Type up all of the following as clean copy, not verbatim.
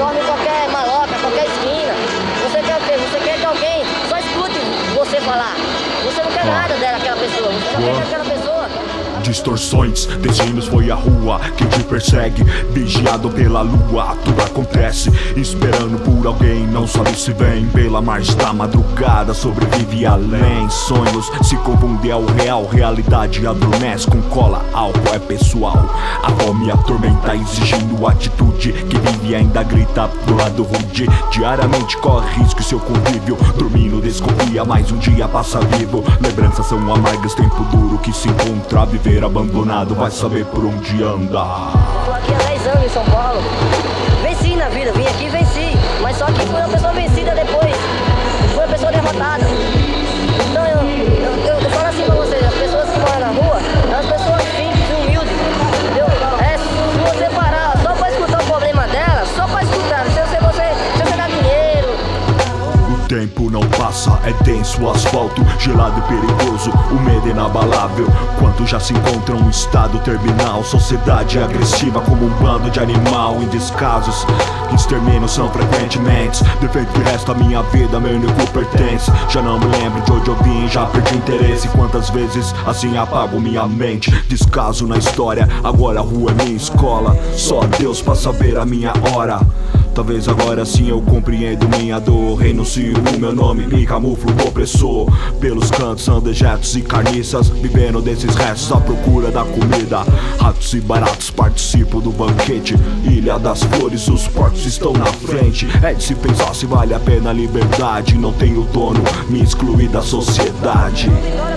dorme em qualquer maloca, qualquer esquina. Você quer o quê? Você quer que alguém só escute você falar. Você não quer nada daquela pessoa, você só quer daquela pessoa. Distorções, destinos foi a rua quem te persegue, vigiado pela lua, tudo acontece, esperando por alguém, não sabe se vem, pela margem da madrugada, sobrevive além, sonhos se confundem ao real, realidade adormece, com cola, álcool é pessoal, a fome atormenta exigindo atitude, que vive ainda grita do lado rude, diariamente corre risco seu convívio, dormindo desconfia, mais um dia passa vivo, lembranças são amargas, tempo duro que se encontra, viver abandonado, vai saber por onde anda. Tô aqui há 10 anos em São Paulo. Venci na vida, vim aqui e venci. Mas só que fui uma pessoa vencida depois. Fui uma pessoa derrotada. Então eu falo assim pra vocês, as pessoas que moram na rua, são as pessoas simples e humildes. Entendeu? Se você parar só pra escutar o problema dela, só pra escutar, se você dá dinheiro. O tempo não passa, é denso o asfalto, gelado e perigoso, o medo é inabalável. Quantos já se encontram em estado terminal, sociedade agressiva como um bando de animal em descasos, extermínios são frequentemente, defeito que resta a minha vida, meu único pertence. Já não me lembro de onde eu vim, já perdi interesse, quantas vezes assim apago minha mente. Descaso na história, agora a rua é minha escola, só Deus pra saber a minha hora. Talvez agora sim eu compreendo minha dor, renuncio o meu nome, me camuflo o opressor. Pelos cantos ando dejetos e carniças, vivendo desses restos à procura da comida. Ratos e baratos participam do banquete, Ilha das Flores, os porcos estão na frente. É de se pensar se vale a pena a liberdade, não tenho dono, me excluí da sociedade.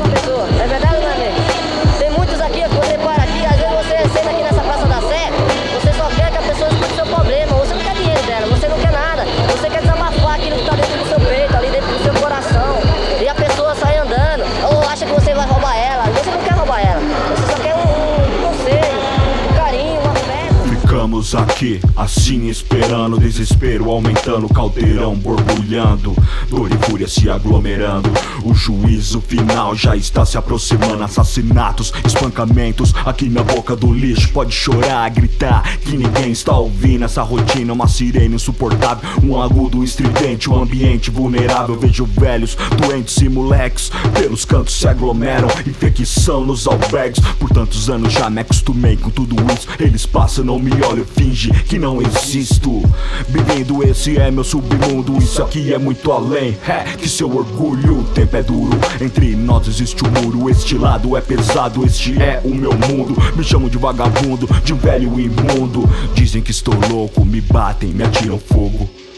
É verdade ou não é mesmo? Tem muitos aqui, você para aqui, às vezes você senta aqui nessa Praça da Sé, você só quer que a pessoa escute seu problema, você não quer dinheiro dela, você não quer nada, você quer desabafar aquilo que está dentro do seu peito, ali dentro do seu coração, e a pessoa sai andando, ou acha que você vai roubar ela, você não quer roubar ela, você só quer um conselho, um carinho, um afeto. Ficamos aqui, assim esperando, desespero aumentando, caldeirão borbulhando, dor e fúria se aglomerando. O juízo final já está se aproximando, assassinatos, espancamentos aqui na boca do lixo. Pode chorar, gritar, que ninguém está ouvindo. Essa rotina é uma sirene insuportável, um agudo estridente, um ambiente vulnerável. Vejo velhos, doentes e moleques pelos cantos se aglomeram, infecção nos albergues. Por tantos anos já me acostumei com tudo isso, eles passam, não me olham, finge que não existo. Bem-vindo, esse é meu submundo, isso aqui é muito além, é que seu orgulho. O tempo é duro, entre nós existe um muro, este lado é pesado, este é o meu mundo. Me chamam de vagabundo, de um velho imundo, dizem que estou louco, me batem, me atiram fogo.